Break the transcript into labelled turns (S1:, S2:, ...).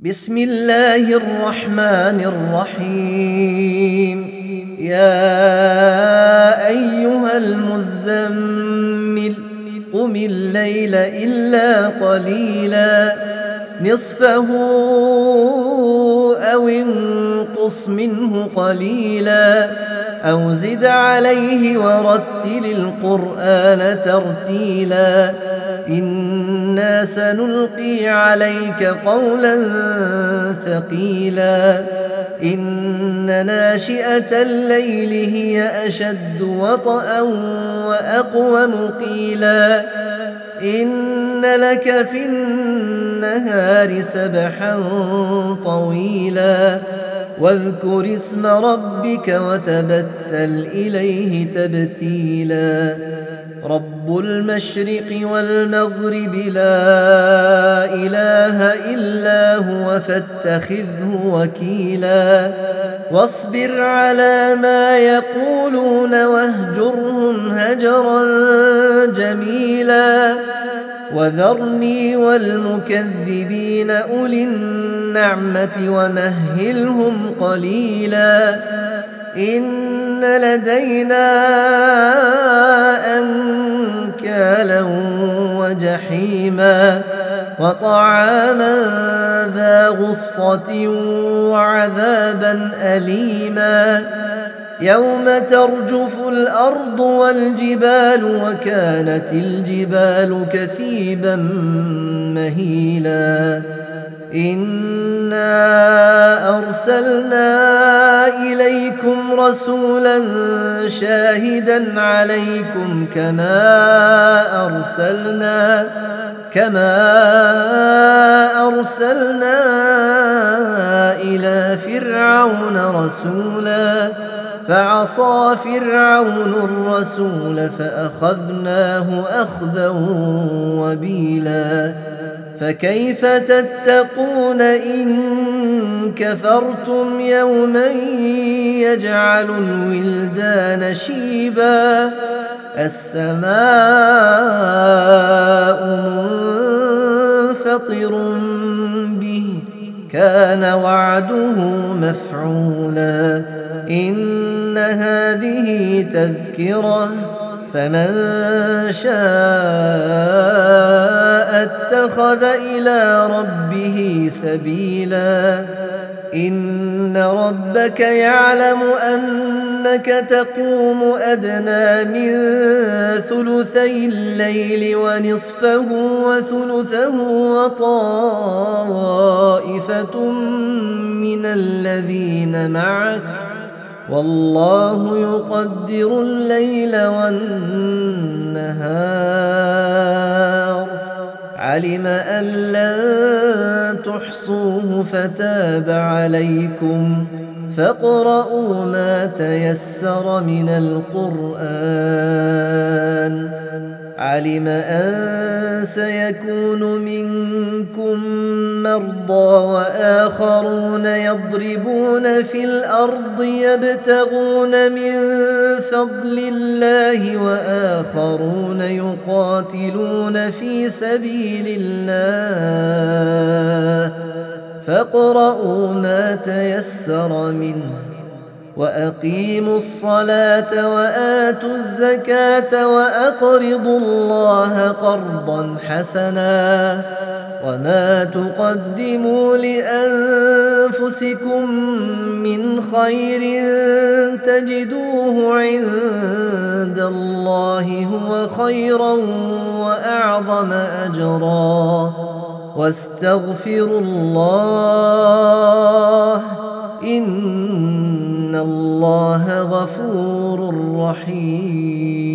S1: بسم الله الرحمن الرحيم. يا أيها المزمل قم الليل إلا قليلا نصفه أو انقص منه قليلا أو زد عليه ورتل القرآن ترتيلا إنا سنلقي عليك قولا ثقيلا إن ناشئة الليل هي أشد وطئا وأقوم قيلا إن لك في النهار سبحا طويلا واذكر اسم ربك وتبتل إليه تبتيلا رب المشرق والمغرب لا إله إلا هو فاتخذه وكيلا واصبر على ما يقولون واهجرهم هجرا جميلا وذرني والمكذبين أولي النعمة ومهلهم قليلا إن لدينا أنكالا وجحيما وطعاما ذا غصة وعذابا أليما يوم ترجف الأرض والجبال وكانت الجبال كثيبا مهيلا إنا أرسلنا إليكم رسولا شاهدا عليكم كما أرسلنا إلى فرعون رسولا فعصى فرعون الرسول فأخذناه أخذا وبيلا فكيف تتقون إن كفرتم يوما يجعل الولدان شيبا السماء منفطر به كان وعده مفعولا إن هذه تذكرة فمن شاء اتخذ إلى ربه سبيلا إن ربك يعلم أنك تقوم أدنى من ثلثي الليل ونصفه وثلثه وطائفة من الذين معك والله يقدر الليل والنهار علم أن لن تحصوه فتاب عليكم فاقرؤوا ما تيسر من القرآن علم أن سيكون منكم مرضى وآخرون يضربون في الأرض يبتغون من فضل الله وآخرون يقاتلون في سبيل الله فاقرؤوا ما تيسر منه وأقيموا الصلاة وآتوا الزكاة وأقرضوا الله قرضا حسنا وما تقدموا لأنفسكم من خير تجدوه عند الله هو خيرا وأعظم أجرا واستغفروا الله إن الله غفور رحيم.